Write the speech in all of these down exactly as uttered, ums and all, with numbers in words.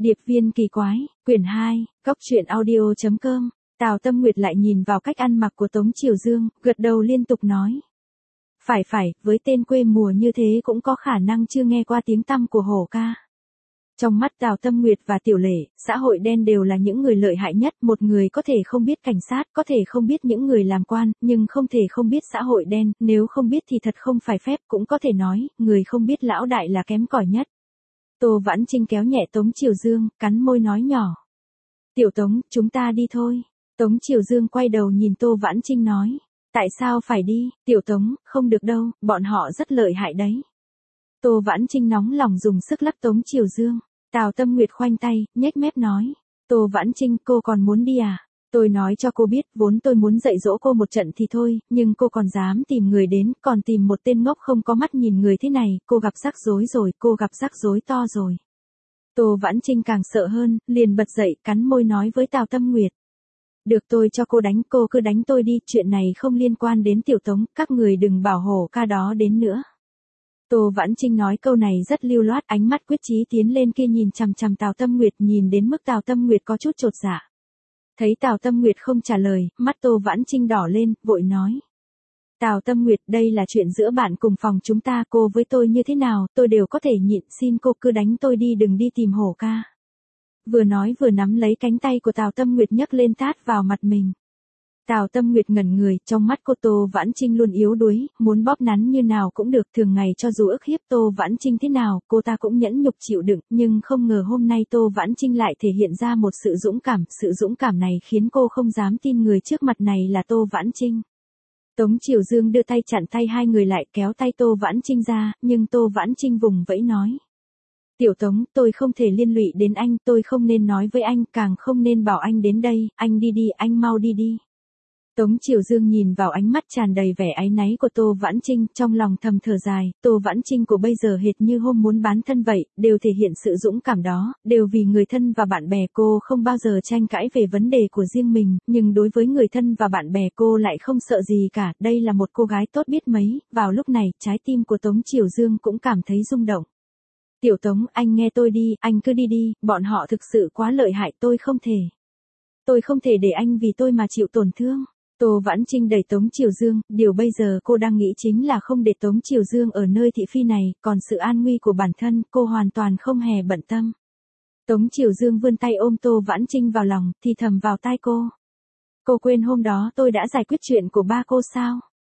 Điệp viên kỳ quái, quyển hai, cốc truyện audio chấm com. Tào Tâm Nguyệt lại nhìn vào cách ăn mặc của Tống Triều Dương, gật đầu liên tục nói. Phải phải, với tên quê mùa như thế cũng có khả năng chưa nghe qua tiếng tăm của hổ ca. Trong mắt Tào Tâm Nguyệt và Tiểu Lệ, xã hội đen đều là những người lợi hại nhất, một người có thể không biết cảnh sát, có thể không biết những người làm quan, nhưng không thể không biết xã hội đen, nếu không biết thì thật không phải phép, cũng có thể nói, người không biết lão đại là kém cỏi nhất. Tô Vãn Trinh kéo nhẹ Tống Triều Dương, cắn môi nói nhỏ. Tiểu Tống, chúng ta đi thôi. Tống Triều Dương quay đầu nhìn Tô Vãn Trinh nói. Tại sao phải đi, Tiểu Tống, không được đâu, bọn họ rất lợi hại đấy. Tô Vãn Trinh nóng lòng dùng sức lắc Tống Triều Dương. Tào Tâm Nguyệt khoanh tay, nhếch mép nói. Tô Vãn Trinh, cô còn muốn đi à? Tôi nói cho cô biết, vốn tôi muốn dạy dỗ cô một trận thì thôi, nhưng cô còn dám tìm người đến, còn tìm một tên ngốc không có mắt nhìn người thế này, cô gặp rắc rối rồi, cô gặp rắc rối to rồi. Tô Vãn Trinh càng sợ hơn, liền bật dậy, cắn môi nói với Tào Tâm Nguyệt. Được, tôi cho cô đánh, cô cứ đánh tôi đi, chuyện này không liên quan đến Tiểu Tống, các người đừng bảo hổ ca đó đến nữa. Tô Vãn Trinh nói câu này rất lưu loát, ánh mắt quyết chí tiến lên kia nhìn chằm chằm Tào Tâm Nguyệt, nhìn đến mức Tào Tâm Nguyệt có chút chột dạ. Thấy Tào Tâm Nguyệt không trả lời, mắt Tô Vãn Trinh đỏ lên, vội nói. Tào Tâm Nguyệt, đây là chuyện giữa bạn cùng phòng chúng ta, cô với tôi như thế nào, tôi đều có thể nhịn, xin cô cứ đánh tôi đi, đừng đi tìm hổ ca. Vừa nói vừa nắm lấy cánh tay của Tào Tâm Nguyệt nhấc lên tát vào mặt mình. Tào Tâm Nguyệt ngẩn người, trong mắt cô Tô Vãn Trinh luôn yếu đuối, muốn bóp nắn như nào cũng được, thường ngày cho dù ức hiếp Tô Vãn Trinh thế nào, cô ta cũng nhẫn nhục chịu đựng, nhưng không ngờ hôm nay Tô Vãn Trinh lại thể hiện ra một sự dũng cảm, sự dũng cảm này khiến cô không dám tin người trước mặt này là Tô Vãn Trinh. Tống Triều Dương đưa tay chặn tay hai người lại, kéo tay Tô Vãn Trinh ra, nhưng Tô Vãn Trinh vùng vẫy nói. Tiểu Tống, tôi không thể liên lụy đến anh, tôi không nên nói với anh, càng không nên bảo anh đến đây, anh đi đi, anh mau đi đi. Tống Triều Dương nhìn vào ánh mắt tràn đầy vẻ áy náy của Tô Vãn Trinh, trong lòng thầm thở dài, Tô Vãn Trinh của bây giờ hệt như hôm muốn bán thân vậy, đều thể hiện sự dũng cảm đó, đều vì người thân và bạn bè, cô không bao giờ tranh cãi về vấn đề của riêng mình, nhưng đối với người thân và bạn bè cô lại không sợ gì cả, đây là một cô gái tốt biết mấy, vào lúc này, trái tim của Tống Triều Dương cũng cảm thấy rung động. Tiểu Tống, anh nghe tôi đi, anh cứ đi đi, bọn họ thực sự quá lợi hại, tôi không thể. Tôi không thể để anh vì tôi mà chịu tổn thương. Tô Vãn Trinh đẩy Tống Triều Dương, điều bây giờ cô đang nghĩ chính là không để Tống Triều Dương ở nơi thị phi này, còn sự an nguy của bản thân, cô hoàn toàn không hề bận tâm. Tống Triều Dương vươn tay ôm Tô Vãn Trinh vào lòng, thì thầm vào tai cô. Cô quên hôm đó tôi đã giải quyết chuyện của ba cô sao?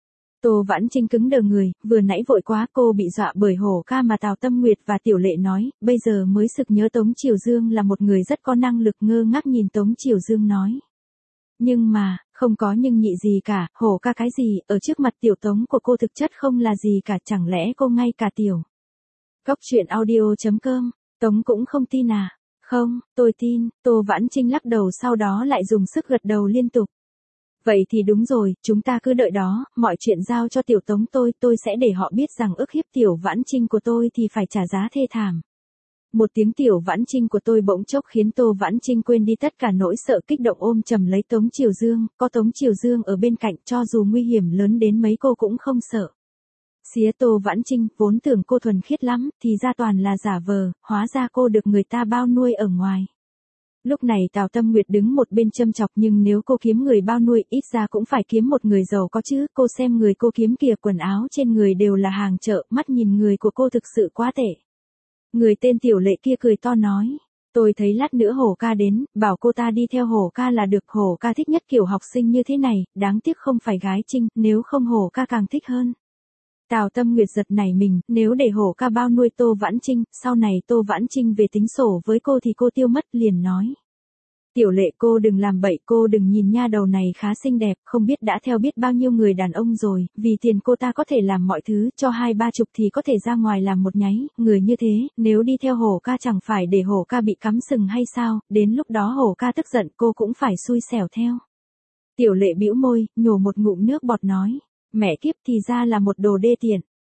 Tô Vãn Trinh cứng đờ người, vừa nãy vội quá cô bị dọa bởi hổ ca mà Tào Tâm Nguyệt và Tiểu Lệ nói, bây giờ mới sực nhớ Tống Triều Dương là một người rất có năng lực, ngơ ngác nhìn Tống Triều Dương nói. Nhưng mà, không có nhưng nhị gì cả, hổ ca cái gì, ở trước mặt Tiểu Tống của cô thực chất không là gì cả, chẳng lẽ cô ngay cả Tiểu. Cốc truyện audio chấm com, Tống cũng không tin à? Không, tôi tin, Tô Vãn Trinh lắc đầu sau đó lại dùng sức gật đầu liên tục. Vậy thì đúng rồi, chúng ta cứ đợi đó, mọi chuyện giao cho Tiểu Tống tôi, tôi sẽ để họ biết rằng ức hiếp Tiểu Vãn Trinh của tôi thì phải trả giá thê thảm. Một tiếng Tiểu Vãn Trinh của tôi bỗng chốc khiến Tô Vãn Trinh quên đi tất cả nỗi sợ, kích động ôm chầm lấy Tống Triều Dương, có Tống Triều Dương ở bên cạnh cho dù nguy hiểm lớn đến mấy cô cũng không sợ. Xía Tô Vãn Trinh, vốn tưởng cô thuần khiết lắm, thì ra toàn là giả vờ, hóa ra cô được người ta bao nuôi ở ngoài. Lúc này Tào Tâm Nguyệt đứng một bên châm chọc, nhưng nếu cô kiếm người bao nuôi, ít ra cũng phải kiếm một người giàu có chứ, cô xem người cô kiếm kìa, quần áo trên người đều là hàng chợ, mắt nhìn người của cô thực sự quá tệ. Người tên Tiểu Lệ kia cười to nói, tôi thấy lát nữa hổ ca đến, bảo cô ta đi theo hổ ca là được, hổ ca thích nhất kiểu học sinh như thế này, đáng tiếc không phải gái Trinh, nếu không hổ ca càng thích hơn. Tào Tâm Nguyệt giật nảy mình, nếu để hổ ca bao nuôi Tô Vãn Trinh, sau này Tô Vãn Trinh về tính sổ với cô thì cô tiêu mất, liền nói. Tiểu Lệ, cô đừng làm bậy, cô đừng nhìn nha đầu này khá xinh đẹp, không biết đã theo biết bao nhiêu người đàn ông rồi, vì tiền cô ta có thể làm mọi thứ, cho hai ba chục thì có thể ra ngoài làm một nháy, người như thế, nếu đi theo hổ ca chẳng phải để hổ ca bị cắm sừng hay sao, đến lúc đó hổ ca tức giận cô cũng phải xui xẻo theo. Tiểu Lệ bĩu môi, nhổ một ngụm nước bọt nói. Mẹ kiếp, thì ra là một đồ đê tiện.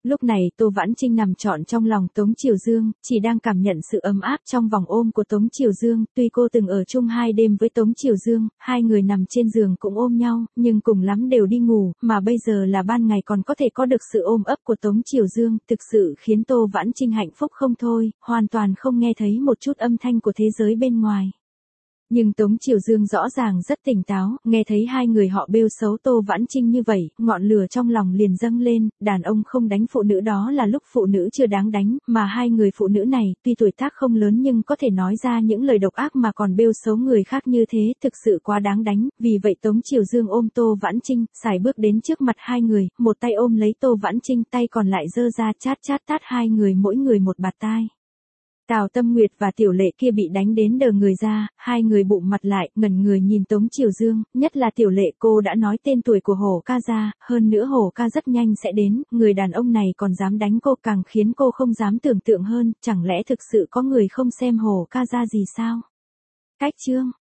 Lúc này Tô Vãn Trinh nằm trọn trong lòng Tống Triều Dương, chỉ đang cảm nhận sự ấm áp trong vòng ôm của Tống Triều Dương, tuy cô từng ở chung hai đêm với Tống Triều Dương, hai người nằm trên giường cũng ôm nhau, nhưng cùng lắm đều đi ngủ, mà bây giờ là ban ngày còn có thể có được sự ôm ấp của Tống Triều Dương, thực sự khiến Tô Vãn Trinh hạnh phúc không thôi, hoàn toàn không nghe thấy một chút âm thanh của thế giới bên ngoài. Nhưng Tống Triều Dương rõ ràng rất tỉnh táo, nghe thấy hai người họ bêu xấu Tô Vãn Trinh như vậy, ngọn lửa trong lòng liền dâng lên, đàn ông không đánh phụ nữ đó là lúc phụ nữ chưa đáng đánh, mà hai người phụ nữ này, tuy tuổi tác không lớn nhưng có thể nói ra những lời độc ác mà còn bêu xấu người khác như thế, thực sự quá đáng đánh, vì vậy Tống Triều Dương ôm Tô Vãn Trinh, sải bước đến trước mặt hai người, một tay ôm lấy Tô Vãn Trinh, tay còn lại giơ ra chát chát tát hai người mỗi người một bạt tai. Tào Tâm Nguyệt và Tiểu Lệ kia bị đánh đến đờ người ra, hai người bụng mặt lại, ngẩn người nhìn Tống Triều Dương, nhất là Tiểu Lệ, cô đã nói tên tuổi của Hổ ca ra, hơn nữa Hổ ca rất nhanh sẽ đến, người đàn ông này còn dám đánh cô càng khiến cô không dám tưởng tượng hơn, chẳng lẽ thực sự có người không xem Hổ ca ra gì sao? Cách chương